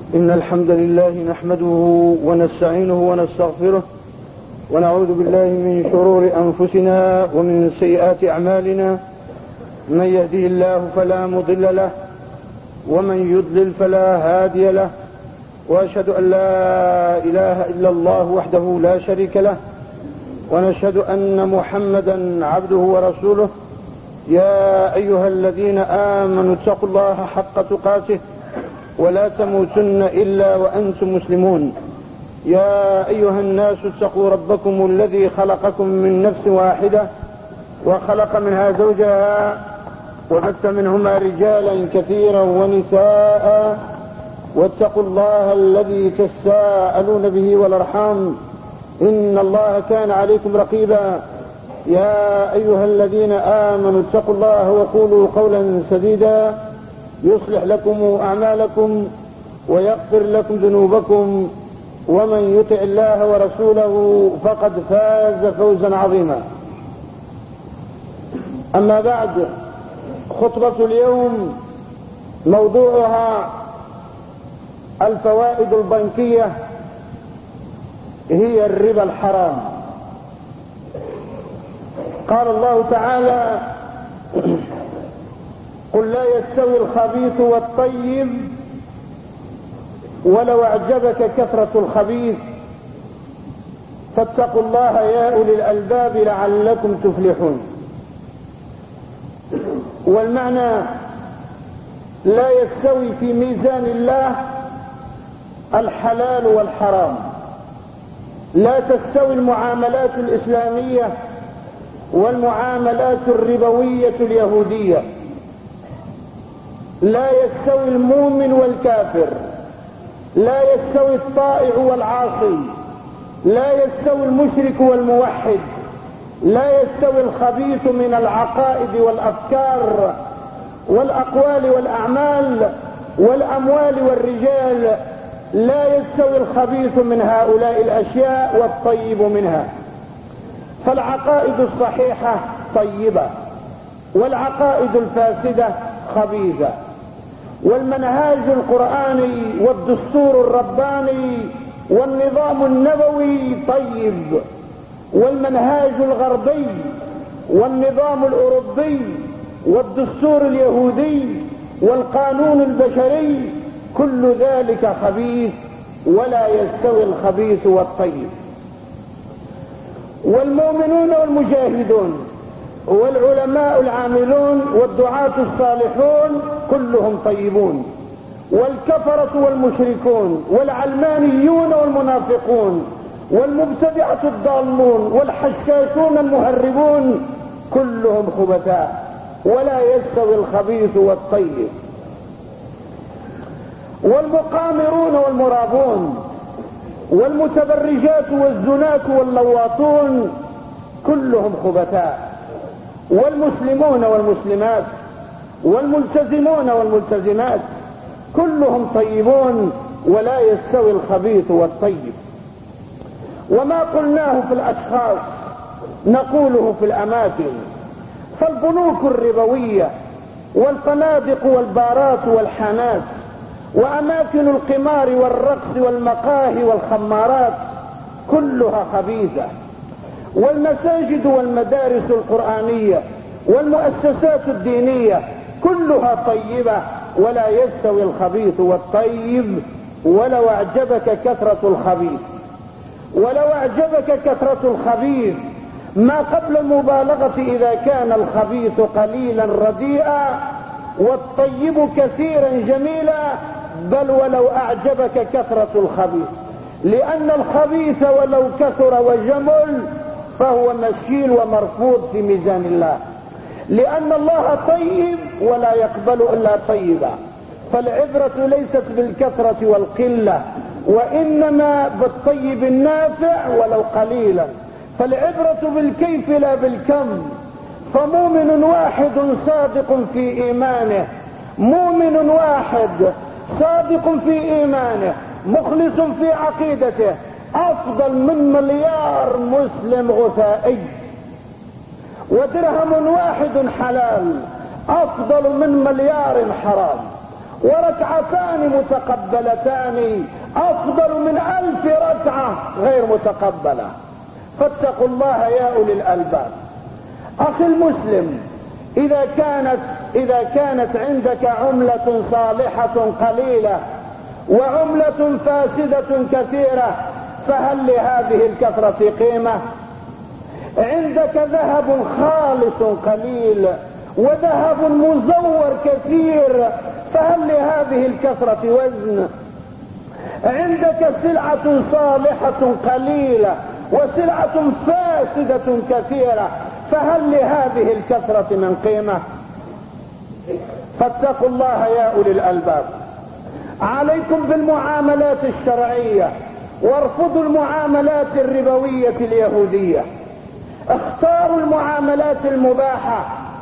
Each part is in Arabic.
إن الحمد لله نحمده ونستعينه ونستغفره ونعوذ بالله من شرور أنفسنا ومن سيئات أعمالنا. من يهده الله فلا مضل له ومن يضلل فلا هادي له، وأشهد أن لا إله إلا الله وحده لا شريك له، ونشهد أن محمدا عبده ورسوله. يا أيها الذين آمنوا اتقوا الله حق تقاته ولا تموتن إلا وأنتم مسلمون. يا أيها الناس اتقوا ربكم الذي خلقكم من نفس واحدة وخلق منها زوجها وبث منهما رجالا كثيرا ونساء، واتقوا الله الذي تساءلون به والأرحام إن الله كان عليكم رقيبا. يا أيها الذين آمنوا اتقوا الله وقولوا قولا سديدا يصلح لكم أعمالكم ويغفر لكم ذنوبكم، ومن يطع الله ورسوله فقد فاز فوزا عظيما. أما بعد، خطبة اليوم موضوعها الفوائد البنكية هي الربا الحرام. قال الله تعالى: قل لا يستوي الخبيث والطيب ولو أعجبك كثرة الخبيث فاتقوا الله يا أولي الألباب لعلكم تفلحون. والمعنى: لا يستوي في ميزان الله الحلال والحرام، لا تستوي المعاملات الإسلامية والمعاملات الربوية اليهودية، لا يستوي المؤمن والكافر، لا يستوي الطائع والعاصي، لا يستوي المشرك والموحد، لا يستوي الخبيث من العقائد والأفكار والأقوال والأعمال والأموال والرجال، لا يستوي الخبيث من هؤلاء الأشياء والطيب منها. فالعقائد الصحيحة طيبة، والعقائد الفاسدة خبيثة، والمنهاج القرآني والدستور الرباني والنظام النبوي طيب، والمنهاج الغربي والنظام الأوروبي والدستور اليهودي والقانون البشري كل ذلك خبيث، ولا يستوي الخبيث والطيب. والمؤمنون والمجاهدون والعلماء العاملون والدعاة الصالحون كلهم طيبون، والكفرة والمشركون والعلمانيون والمنافقون والمبتدعة الضالون والحشاشون المهربون كلهم خبثاء، ولا يستوي الخبيث والطيب. والمقامرون والمرابون والمتبرجات والزناة واللواطون كلهم خبثاء، والمسلمون والمسلمات والملتزمون والملتزمات كلهم طيبون، ولا يستوي الخبيث والطيب. وما قلناه في الأشخاص نقوله في الأماكن، فالبنوك الربوية والفنادق والبارات والحانات وأماكن القمار والرقص والمقاهي والخمارات كلها خبيثة، والمساجد والمدارس القرآنية والمؤسسات الدينية كلها طيبة، ولا يستوي الخبيث والطيب. ولو أعجبك كثرة الخبيث، ولو أعجبك كثرة الخبيث ما قبل المبالغة إذا كان الخبيث قليلا رديئا والطيب كثيرا جميلا، بل ولو أعجبك كثرة الخبيث، لأن الخبيث ولو كثر وجمل فهو نشيل ومرفوض في ميزان الله، لأن الله طيب ولا يقبل إلا طيبا. فالعبرة ليست بالكثرة والقلة، وإنما بالطيب النافع ولو قليلا. فالعبرة بالكيف لا بالكم. فمؤمن واحد صادق في إيمانه، مؤمن واحد صادق في إيمانه مخلص في عقيدته أفضل من مليار مسلم غثائي. ودرهم واحد حلال أفضل من مليار حرام، وركعتان متقبلتان افضل من 1000 ركعة غير متقبلة. فاتقوا الله يا اولي الالباب. اخي المسلم، اذا كانت عندك عملة صالحة قليلة وعملة فاسدة كثيرة، فهل لهذه الكثرة قيمة؟ عندك ذهب خالص قليل وذهب مزور كثير، فهل لهذه الكثرة وزن؟ عندك سلعة صالحة قليلة وسلعة فاسدة كثيرة، فهل لهذه الكثرة من قيمة؟ فاتقوا الله يا أولي الألباب. عليكم بالمعاملات الشرعية وارفضوا المعاملات الربوية اليهودية. اختاروا المعاملات المباحة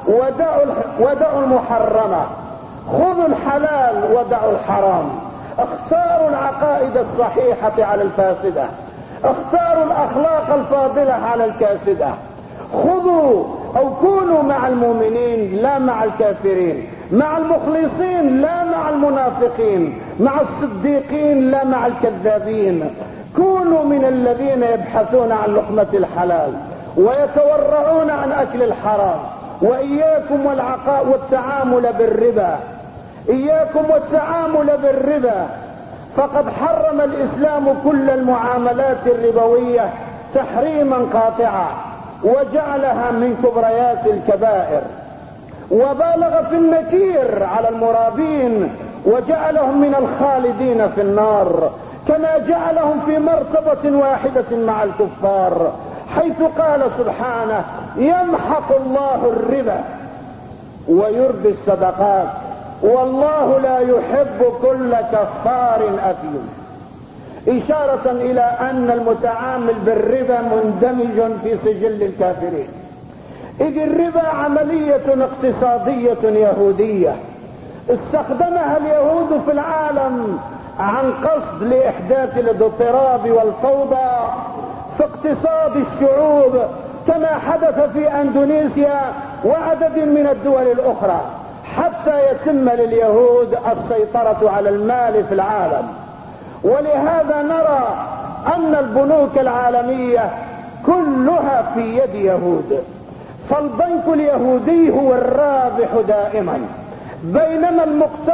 ودعوا المحرمة. خذوا الحلال ودعوا الحرام. اختاروا العقائد الصحيحة على الفاسدة. اختاروا الاخلاق الفاضلة على الكاسدة. خذوا او كونوا مع المؤمنين لا مع الكافرين، مع المخلصين لا مع المنافقين، مع الصديقين لا مع الكذابين. كونوا من الذين يبحثون عن لقمة الحلال ويتورعون عن اكل الحرام. واياكم والتعامل بالربا، اياكم والتعامل بالربا، فقد حرم الاسلام كل المعاملات الربوية تحريما قاطعا وجعلها من كبريات الكبائر، وبالغ في النكير على المرابين وجعلهم من الخالدين في النار، كما جعلهم في مرتبة واحدة مع الكفار، حيث قال سبحانه: يمحق الله الربا ويربي الصدقات والله لا يحب كل كفار أثيم، إشارة إلى أن المتعامل بالربا مندمج في سجل الكافرين. إذ الربا عملية اقتصادية يهودية استخدمها اليهود في العالم عن قصد لإحداث الاضطراب والفوضى في اقتصاد الشعوب، كما حدث في اندونيسيا وعدد من الدول الاخرى، حتى يتم لليهود السيطرة على المال في العالم. ولهذا نرى ان البنوك العالمية كلها في يد يهود، فالبنك اليهودي هو الرابح دائما، بينما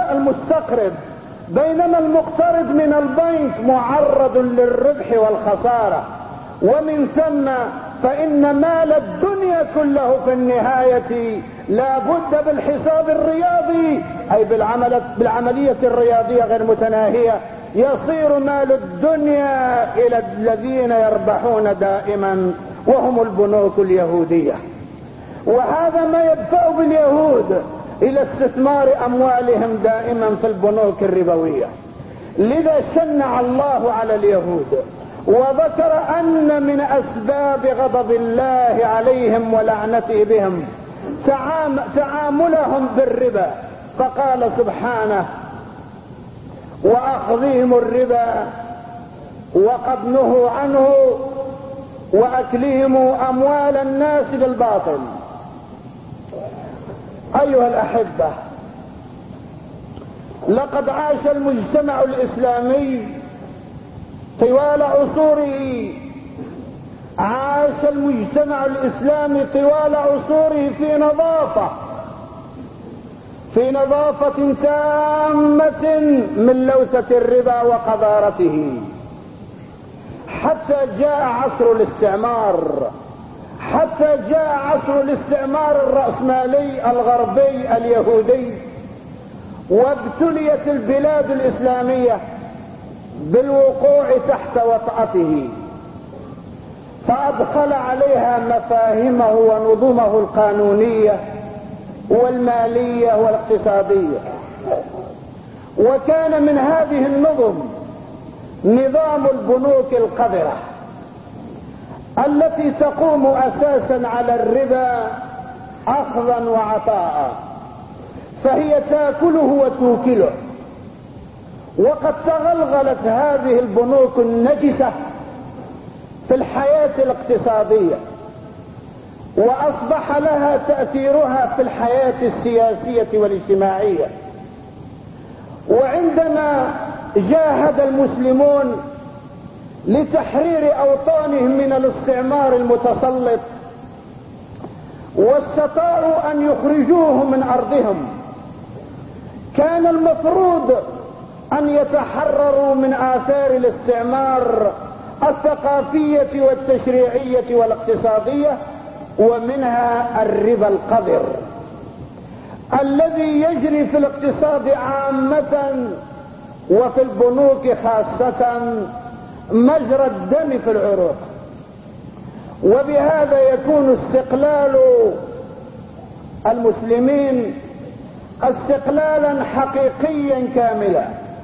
المقترض من البنك معرض للربح والخسارة. ومن ثم فإن مال الدنيا كله في النهاية لا بد بالحساب الرياضي، أي بالعملية الرياضية غير متناهية، يصير مال الدنيا إلى الذين يربحون دائما وهم البنوك اليهودية. وهذا ما يدفع باليهود إلى استثمار أموالهم دائما في البنوك الربوية. لذا شنع الله على اليهود وذكر ان من اسباب غضب الله عليهم ولعنته بهم تعاملهم بالربا، فقال سبحانه: واخذهم الربا وقد نهوا عنه واكلهم اموال الناس بالباطل. ايها الاحبة، لقد عاش المجتمع الاسلامي طوال عصوره، عاش المجتمع الاسلامي طوال عصوره في نظافة تامة من لوثة الربا وقذارته، حتى جاء عصر الاستعمار الرأسمالي الغربي اليهودي، وابتليت البلاد الاسلامية بالوقوع تحت وطأته، فأدخل عليها مفاهيمه ونظمه القانونية والمالية والاقتصادية. وكان من هذه النظم نظام البنوك القذرة التي تقوم أساسا على الربا أخذا وعطاء، فهي تاكله وتوكله. وقد تغلغلت هذه البنوك النجسة في الحياة الاقتصادية، واصبح لها تأثيرها في الحياة السياسية والاجتماعية. وعندما جاهد المسلمون لتحرير أوطانهم من الاستعمار المتسلط واستطاعوا أن يخرجوهم من أرضهم، كان المفروض أن يتحرروا من آثار الاستعمار الثقافية والتشريعية والاقتصادية، ومنها الربا القذر الذي يجري في الاقتصاد عامة وفي البنوك خاصة مجرى الدم في العروق. وبهذا يكون استقلال المسلمين استقلالا حقيقيا كاملا،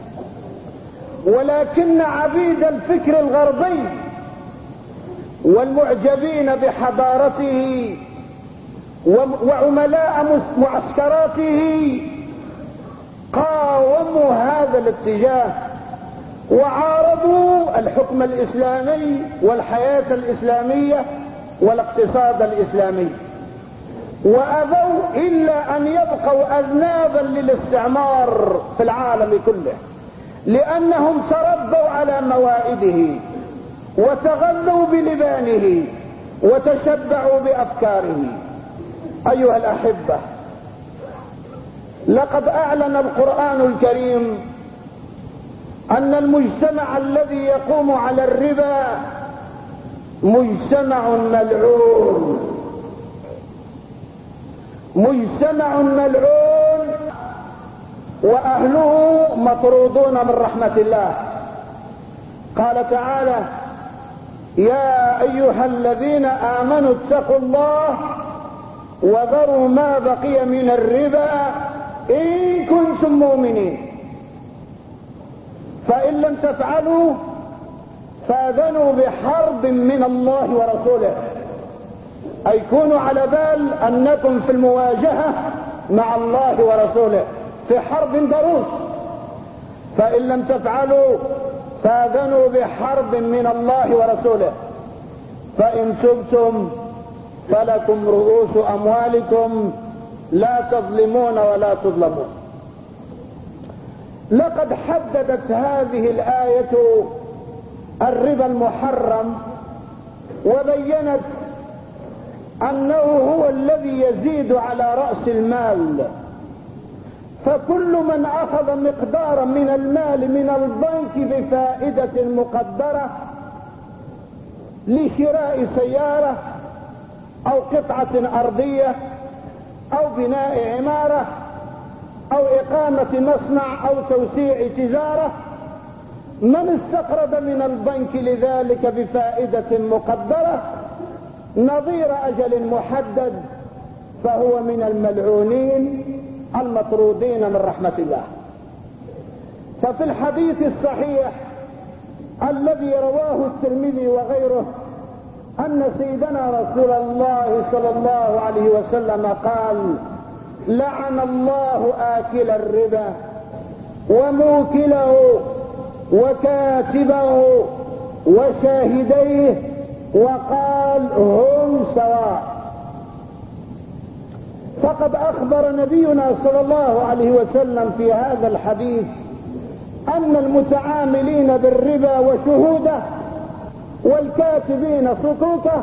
ولكن عبيد الفكر الغربي والمعجبين بحضارته وعملاء معسكراته قاوموا هذا الاتجاه وعارضوا الحكم الإسلامي والحياة الإسلامية والاقتصاد الإسلامي، وأبوا إلا أن يبقوا أذنابا للاستعمار في العالم كله، لأنهم تربوا على موائده وتغذوا بلبانه وتشبعوا بأفكاره. أيها الأحبة، لقد أعلن القرآن الكريم أن المجتمع الذي يقوم على الربا مجتمع ملعون، مجتمع ملعون وأهله مطرودون من رحمة الله. قال تعالى: يا أيها الذين آمنوا اتقوا الله وذروا ما بقي من الربا إن كنتم مؤمنين، فإن لم تفعلوا فاذنوا بحرب من الله ورسوله، أي كونوا على بال أنكم في المواجهة مع الله ورسوله في حرب ضروس. فإن لم تفعلوا فاذنوا بحرب من الله ورسوله، فإن تبتم فلكم رؤوس أموالكم لا تظلمون ولا تظلمون. لقد حددت هذه الآية الربا المحرم وبينت أنه هو الذي يزيد على رأس المال، فكل من أخذ مقدارا من المال من البنك بفائدة مقدرة لشراء سيارة أو قطعة أرضية أو بناء عمارة أو إقامة مصنع أو توسيع تجارة، من استقرض من البنك لذلك بفائدة مقدرة نظير أجل محدد فهو من الملعونين المطرودين من رحمة الله. ففي الحديث الصحيح الذي رواه الترمذي وغيره أن سيدنا رسول الله صلى الله عليه وسلم قال: لعن الله آكل الربا وموكله وكاتبه وشاهديه، وقال: هم سواء. فقد أخبر نبينا صلى الله عليه وسلم في هذا الحديث أن المتعاملين بالربا وشهوده والكاتبين صكوكه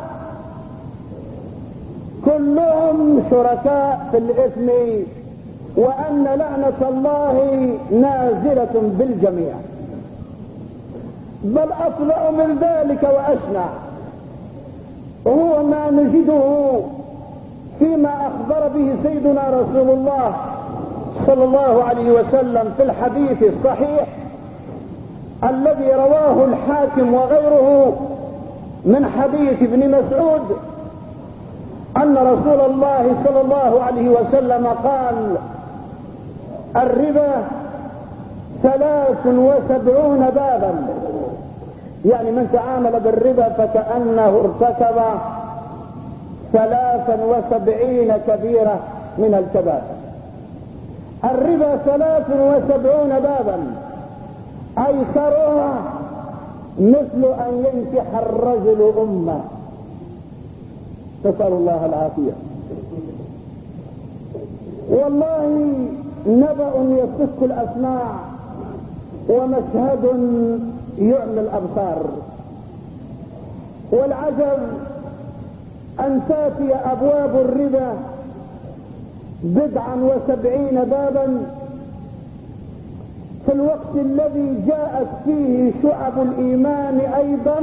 كلهم شركاء في الإثم، وأن لعنة الله نازلة بالجميع. بل أطلع من ذلك وأشنع هو ما نجده فيما أخبر به سيدنا رسول الله صلى الله عليه وسلم في الحديث الصحيح الذي رواه الحاكم وغيره من حديث ابن مسعود أن رسول الله صلى الله عليه وسلم قال: الربا 73 بابا، يعني من تعامل بالربا فكأنه ارتكب 73 كبيرة من الكبائر. الربا 73 بابا، أيسرها مثل أن ينكح الرجل أمه، نسأل الله العافية. والله نبأ يصك الأسماع ومشهد يعمي الأبصار. والعجب أن تأتي أبواب الربا 79 بابا في الوقت الذي جاءت فيه شعب الإيمان أيضا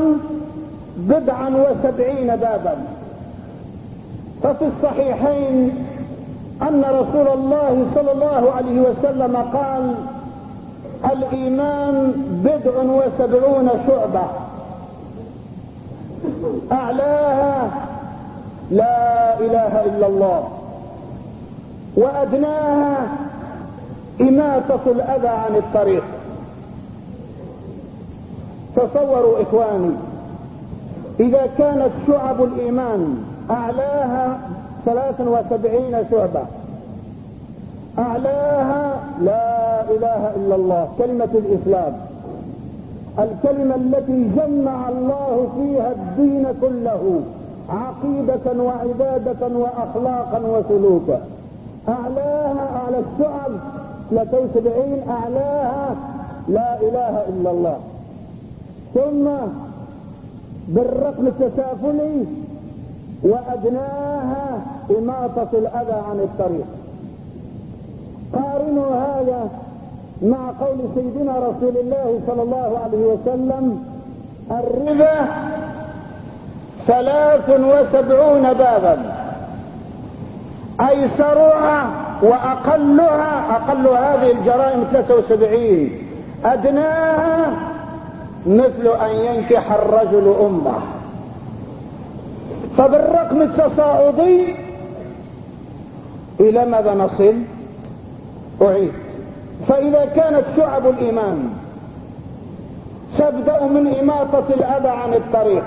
79 بابا. ففي الصحيحين أن رسول الله صلى الله عليه وسلم قال: الإيمان 70 شعبة، أعلاها لا إله إلا الله، وأدناها إماتة الأذى عن الطريق. تصوروا إخواني، إذا كانت شعب الإيمان أعلاها 73 شعبة، أعلاها لا إله إلا الله، كلمة الإسلام، الكلمة التي جمع الله فيها الدين كله، عقيدة وعبادة وأخلاقا وسلوكا، أعلاها أعلى الشعب 73، أعلاها لا إله إلا الله. ثم بالرقم التسافلي: وأدناها إماطة الأذى عن الطريق. قارنوا هذا مع قول سيدنا رسول الله صلى الله عليه وسلم: الربا 73 بابا، أيسرها وأقلها، أقل هذه الجرائم 73، أدناها مثل أن ينكح الرجل أمه. فبالرقم التصاعدي إلى ماذا نصل؟ أعيد: فإذا كانت شعب الإيمان تبدأ من إماطة الأذى عن الطريق،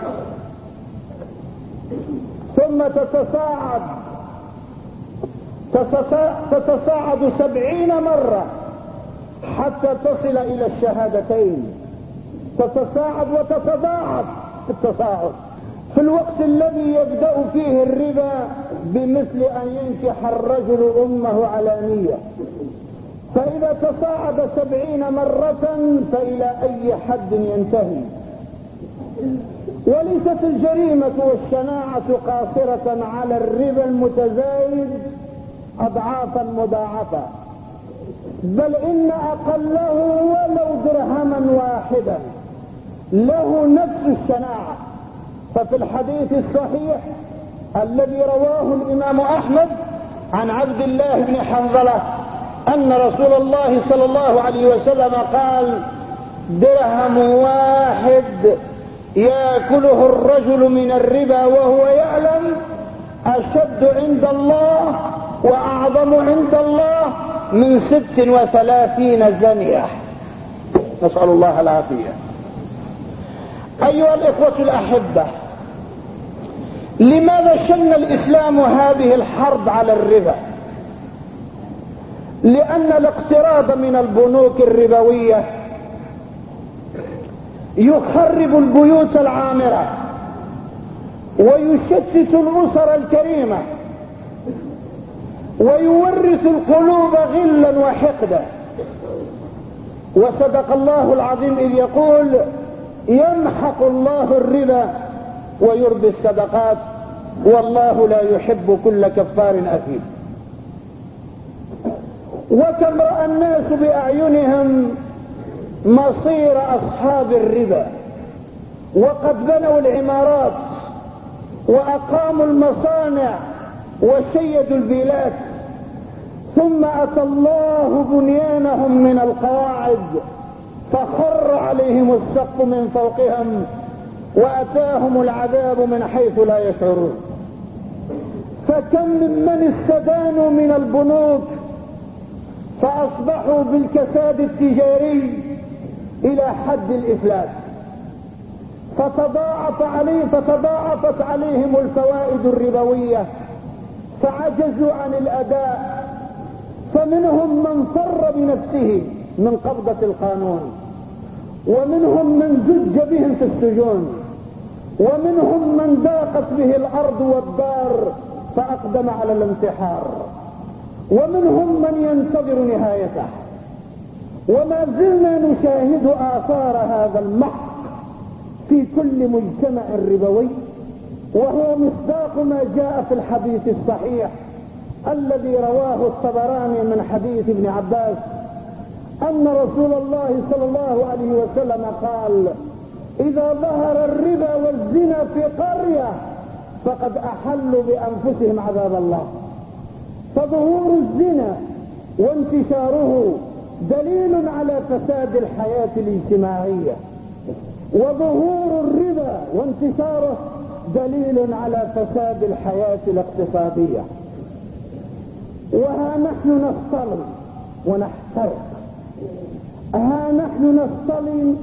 ثم تتصاعد 70 مرة حتى تصل إلى الشهادتين، تتصاعد وتتضاعف التصاعد، في الوقت الذي يبدأ فيه الربا بمثل أن ينكح الرجل أمه علانية. فإذا تصاعد 70 مرة فإلى أي حد ينتهي؟ وليست الجريمة والشناعة قاصرة على الربا المتزايد أضعافا مضاعفة، بل إن أقله ولو درهما واحدا له نفس الشناعة. ففي الحديث الصحيح الذي رواه الإمام أحمد عن عبد الله بن حنظلة أن رسول الله صلى الله عليه وسلم قال: درهم واحد يأكله الرجل من الربا وهو يعلم أشد عند الله وأعظم عند الله من 36 زنية، نسأل الله العافية. أيها الإخوة الأحبة، لماذا شن الإسلام هذه الحرب على الربا؟ لأن الاقتراض من البنوك الربوية يخرب البيوت العامرة ويشتت الأسر الكريمة ويورث القلوب غلا وحقدا. وصدق الله العظيم إذ يقول: يمحق الله الربا ويربي الصدقات والله لا يحب كل كفار أثيم. وكم رأى الناس بأعينهم مصير أصحاب الربا، وقد بنوا العمارات وأقاموا المصانع وشيدوا البلاد، ثم أتى الله بنيانهم من القواعد فخر عليهم السقف من فوقهم وأتاهم العذاب من حيث لا يشعرون. فكم ممن استدانوا من البنوك فأصبحوا بالكساد التجاري إلى حد الإفلاس، فتضاعفت عليهم الفوائد الربوية فعجزوا عن الأداء. فمنهم من فر بنفسه من قبضة القانون، ومنهم من زج بهم في السجون، ومنهم من ضاقت به الأرض والدار فأقدم على الانتحار، ومنهم من ينتظر نهايته. وما زلنا نشاهد آثار هذا المحق في كل مجتمع ربوي، وهو مصداق ما جاء في الحديث الصحيح الذي رواه الطبراني من حديث ابن عباس أن رسول الله صلى الله عليه وسلم قال: إذا ظهر الربا والزنا في قرية فقد أحلوا بأنفسهم عذاب الله. فظهور الزنا وانتشاره دليل على فساد الحياة الاجتماعية، وظهور الربا وانتشاره دليل على فساد الحياة الاقتصادية. وها نحن نصطلم ونحترق، ها نحن نصطلم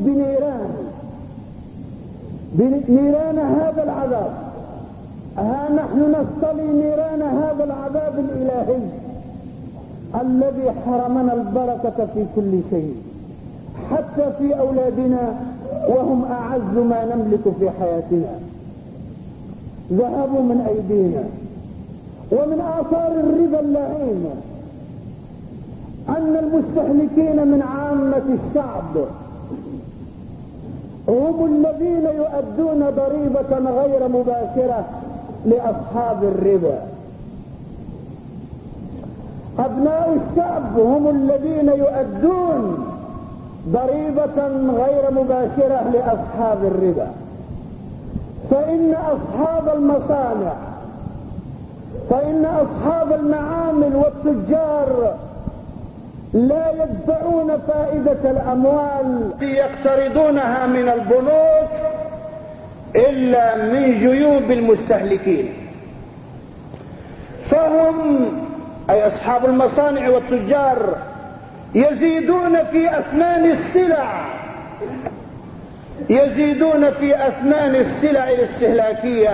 بنيران هذا العذاب، ها نحن نصطلم نيران هذا العذاب الإلهي الذي حرمنا البركة في كل شيء، حتى في أولادنا وهم أعز ما نملك في حياتنا. ذهبوا من أيدينا. ومن آثار الربا اللعين أن المستهلكين من عامة الشعب هم الذين يؤدون ضريبة غير مباشرة لأصحاب الربا. أبناء الشعب هم الذين يؤدون ضريبة غير مباشرة لأصحاب الربا. فإن أصحاب المعامل والتجار لا يدفعون فائدة الأموال يقترضونها من البنوك إلا من جيوب المستهلكين. فهم أي أصحاب المصانع والتجار يزيدون في أثمان السلع الاستهلاكية،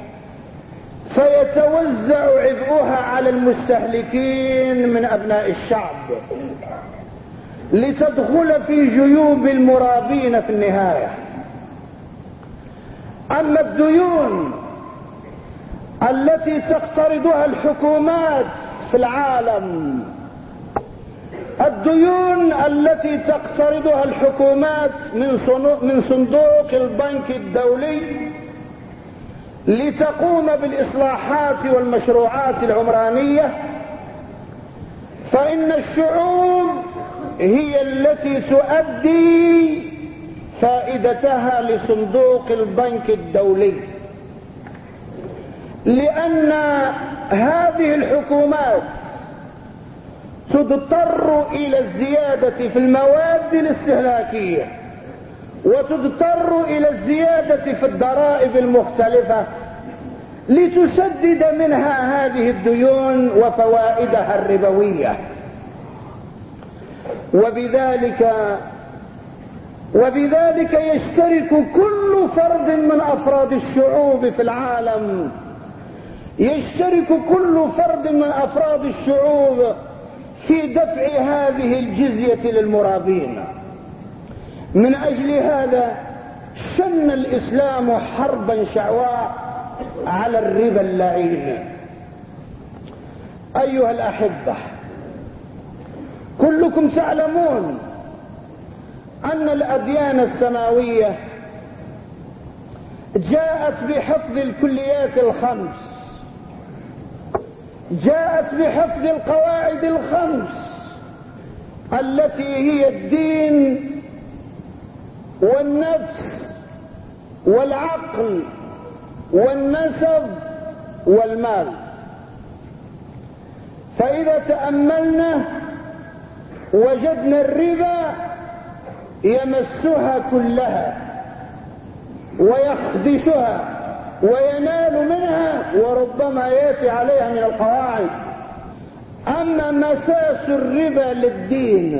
فيتوزع عبئها على المستهلكين من أبناء الشعب لتدخل في جيوب المرابين في النهاية. أما الديون التي تقترضها الحكومات في العالم، من صندوق البنك الدولي لتقوم بالإصلاحات والمشروعات العمرانية، فإن الشعوب هي التي تؤدي فائدتها لصندوق البنك الدولي، لأن هذه الحكومات تضطر إلى الزيادة في المواد الاستهلاكية، وتضطر إلى الزيادة في الضرائب المختلفة لتسدد منها هذه الديون وفوائدها الربوية. وبذلك يشترك كل فرد من أفراد الشعوب في العالم، في دفع هذه الجزية للمرابين. من أجل هذا شن الإسلام حربا شعواء على الربا اللعين. أيها الأحبة، كلكم تعلمون أن الأديان السماوية جاءت بحفظ الكليات الخمس، جاءت بحفظ القواعد الخمس التي هي الدين والنفس والعقل والنسب والمال. فإذا تأملنا وجدنا الربا يمسها كلها ويخدشها وينال منها، وربما ياتي عليها من القواعد. أما مساس الربا للدين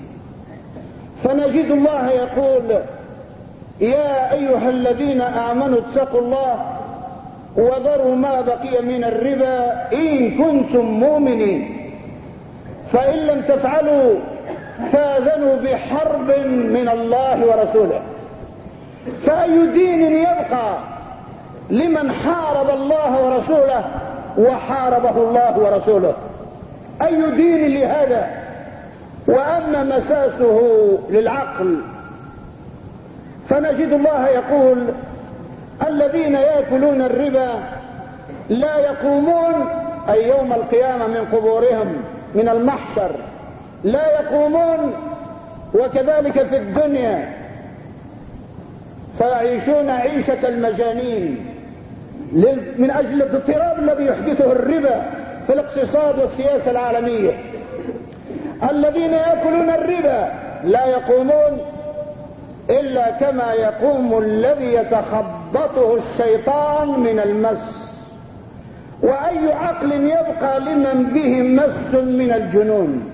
فنجد الله يقول: يا أيها الذين آمنوا اتقوا الله وذروا ما بقي من الربا إن كنتم مؤمنين، فإن لم تفعلوا فاذنوا بحرب من الله ورسوله. فأي دين يبقى لمن حارب الله ورسوله وحاربه الله ورسوله؟ أي دين لهذا؟ وأما مساسه للعقل فنجد الله يقول الذين يأكلون الربا لا يقومون، أي يوم القيامة من قبورهم من المحشر لا يقومون، وكذلك في الدنيا فيعيشون عيشة المجانين من أجل الاضطراب الذي يحدثه الربا في الاقتصاد والسياسة العالمية. الذين يأكلون الربا لا يقومون إلا كما يقوم الذي يتخبطه الشيطان من المس، وأي عقل يبقى لمن به مس من الجنون.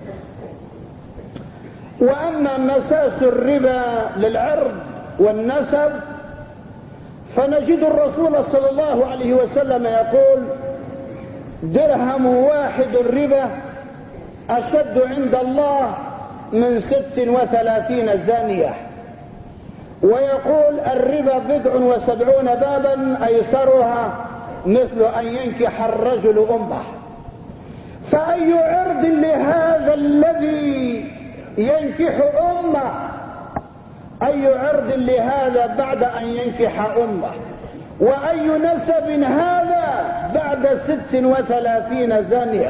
وأما مساس الربا للعرض والنسب فنجد الرسول صلى الله عليه وسلم يقول درهم واحد الربا أشد عند الله من 36 زانية، ويقول الربا 70 بابا أيسرها مثل أن ينكح الرجل أمه. فأي عرض لهذا الذي ينكح أمه، أي عرض لهذا بعد أن ينكح أمه، وأي نسب هذا بعد 36 زانية.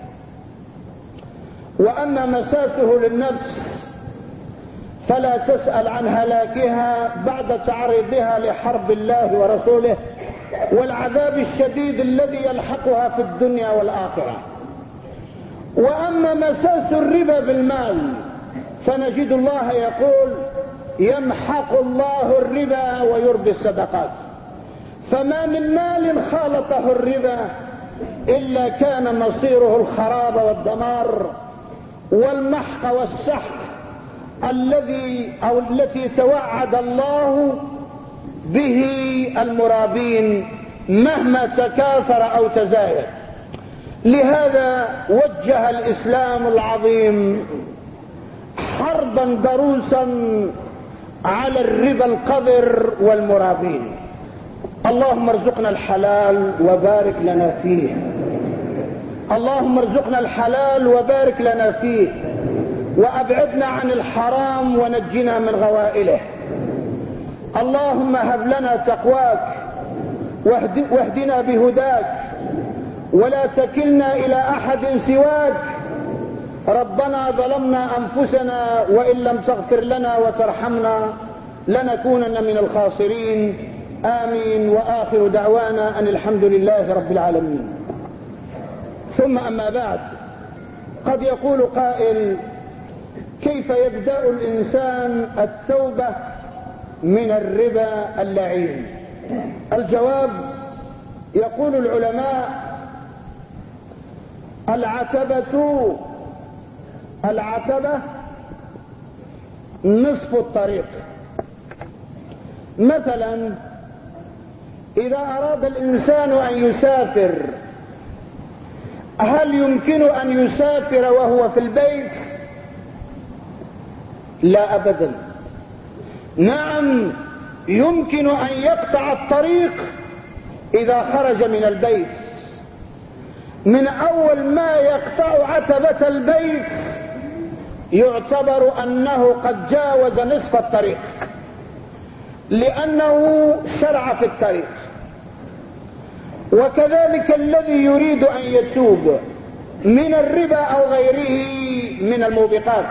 وأما مساسه للنفس فلا تسأل عن هلاكها بعد تعريضها لحرب الله ورسوله والعذاب الشديد الذي يلحقها في الدنيا والآخرة. وأما مساس الربا بالمال فنجد الله يقول يمحق الله الربا ويربي الصدقات، فما من مال خالطه الربا إلا كان مصيره الخراب والدمار والمحق والسحق التي توعد الله به المرابين مهما تكاثر أو تزايد. لهذا وجه الإسلام العظيم حربا ضروسا على الربا القذر والمرابين. اللهم ارزقنا الحلال وبارك لنا فيه، اللهم ارزقنا الحلال وبارك لنا فيه، وأبعدنا عن الحرام ونجنا من غوائله. اللهم هب لنا تقواك واهدنا بهداك، ولا تكلنا إلى أحد سواك. ربنا ظلمنا أنفسنا وإن لم تغفر لنا وترحمنا لنكونن من الخاسرين. آمين. وآخر دعوانا أن الحمد لله رب العالمين. ثم أما بعد، قد يقول قائل كيف يبدأ الإنسان التوبة من الربا اللعين؟ الجواب يقول العلماء العتبة نصف الطريق. مثلا إذا أراد الإنسان أن يسافر، هل يمكن أن يسافر وهو في البيت؟ لا أبدا. نعم يمكن أن يقطع الطريق إذا خرج من البيت. من أول ما يقطع عتبة البيت يعتبر أنه قد جاوز نصف الطريق، لأنه شرع في الطريق. وكذلك الذي يريد أن يتوب من الربا أو غيره من الموبقات،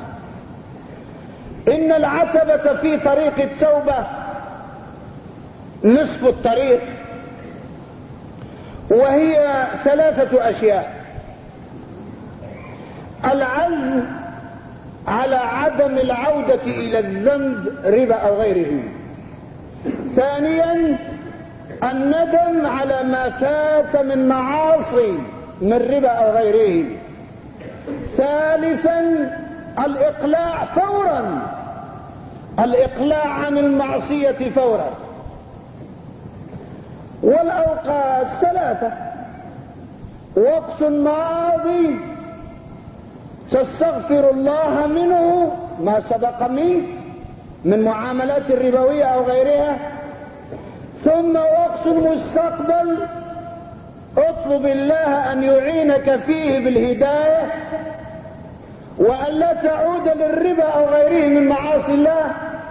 إن العتبة في طريق التوبة نصف الطريق، وهي 3 أشياء: العزم على عدم العودة إلى الذنب ربا أو غيره. ثانيا الندم على ما فات من معاصي من ربا أو غيره. ثالثا الإقلاع فورا، الإقلاع عن المعصية فورا. والأوقات 3: وقت ماضي تستغفر الله منه ما سبق منك من معاملات الربوية أو غيرها، ثم وقت مستقبل اطلب الله أن يعينك فيه بالهداية، وأن لا تعود للربا أو غيره من معاصي الله،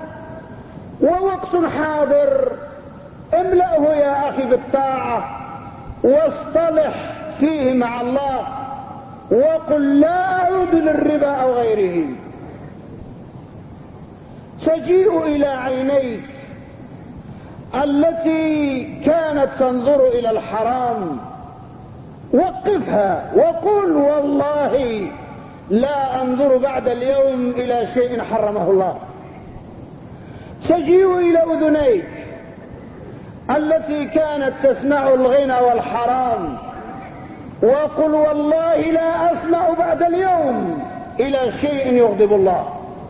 ووقت حاضر املأه يا أخي بالطاعة واصطلح فيه مع الله وقل لا أعود للربا أو غيره. تجيء إلى عينيك التي كانت تنظر إلى الحرام، وقفها وقل والله لا أنظر بعد اليوم إلى شيء حرمه الله. تجيء إلى أذنيك التي كانت تسمع الغنى والحرام، وقل والله لا أسمع بعد اليوم إلى شيء يغضب الله.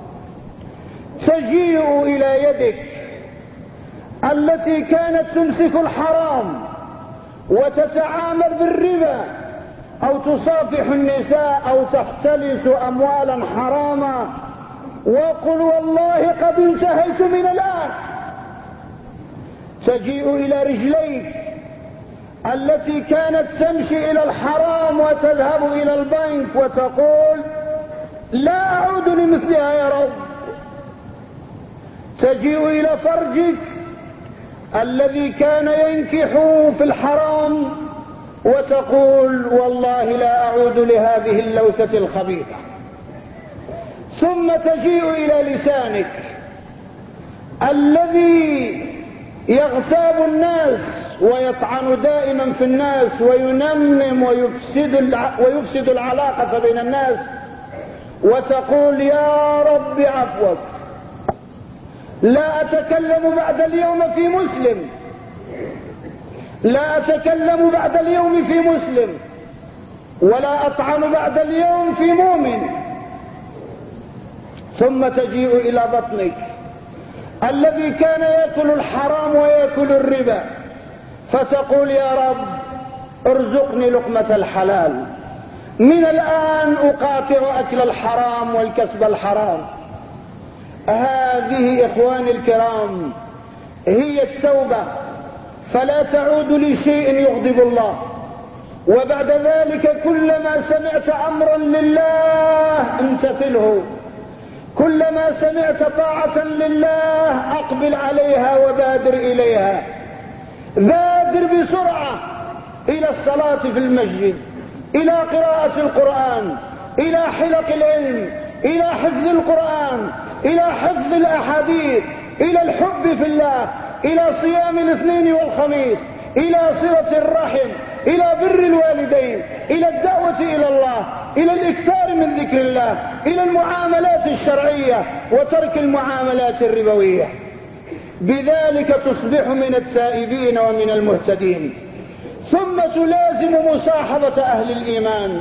تجيء إلى يدك التي كانت تمسك الحرام وتتعامل بالربا أو تصافح النساء أو تختلس أموالا حراما، وقل والله قد انتهيت من الآن. تجيء إلى رجليك التي كانت تمشي إلى الحرام وتذهب إلى البنك وتقول لا أعود لمثلها يا رب. تجيء إلى فرجك الذي كان ينكح في الحرام وتقول والله لا أعود لهذه اللوثة الخبيثة. ثم تجيء إلى لسانك الذي يغتاب الناس ويطعن دائما في الناس وينمم ويفسد العلاقة بين الناس، وتقول يا رب عفوك، لا أتكلم بعد اليوم في مسلم، لا أتكلم بعد اليوم في مسلم، ولا أطعن بعد اليوم في مؤمن. ثم تجيء إلى بطنك الذي كان يأكل الحرام ويأكل الربا، فتقول يا رب ارزقني لقمة الحلال، من الآن أقاطع أكل الحرام والكسب الحرام. هذه إخواني الكرام هي التوبة، فلا تعود لشيء يغضب الله. وبعد ذلك كلما سمعت أمرا لله امتثله، كلما سمعت طاعة لله أقبل عليها وبادر إليها. بادر بسرعة إلى الصلاة في المسجد، إلى قراءة القرآن، إلى حلق العلم، إلى حفظ القرآن، إلى حفظ الأحاديث، إلى الحب في الله، إلى صيام الاثنين والخميس، إلى صلة الرحم، إلى بر الوالدين، إلى الدعوة إلى الله، إلى الإكثار من ذكر الله، إلى المعاملات الشرعية وترك المعاملات الربوية. بذلك تصبح من التائبين ومن المهتدين. ثم تلازم مصاحبة أهل الإيمان،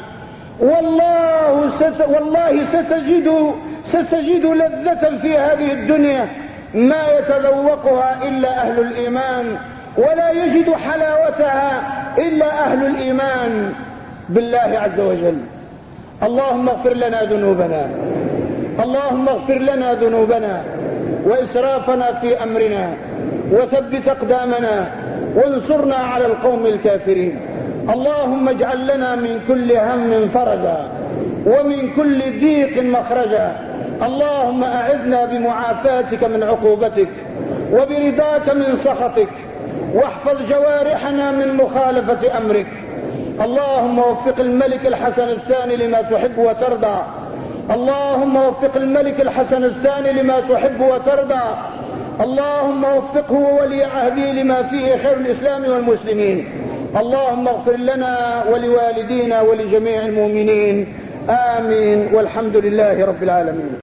والله ستجد لذة في هذه الدنيا ما يتذوقها إلا أهل الإيمان، ولا يجد حلاوتها إلا أهل الإيمان بالله عز وجل. اللهم اغفر لنا ذنوبنا، اللهم اغفر لنا ذنوبنا وإسرافنا في أمرنا، وثبت أقدامنا وانصرنا على القوم الكافرين. اللهم اجعل لنا من كل هم فرجا ومن كل ضيق مخرجا. اللهم أعذنا بمعافاتك من عقوبتك وبرضاك من سخطك، واحفظ جوارحنا من مخالفة أمرك. اللهم وفق الملك الحسن الثاني لما تحب وترضى، اللهم وفق الملك الحسن الثاني لما تحب وترضى. اللهم وفقه وولي عهده لما فيه خير الإسلام والمسلمين. اللهم اغفر لنا ولوالدينا ولجميع المؤمنين، آمين، والحمد لله رب العالمين.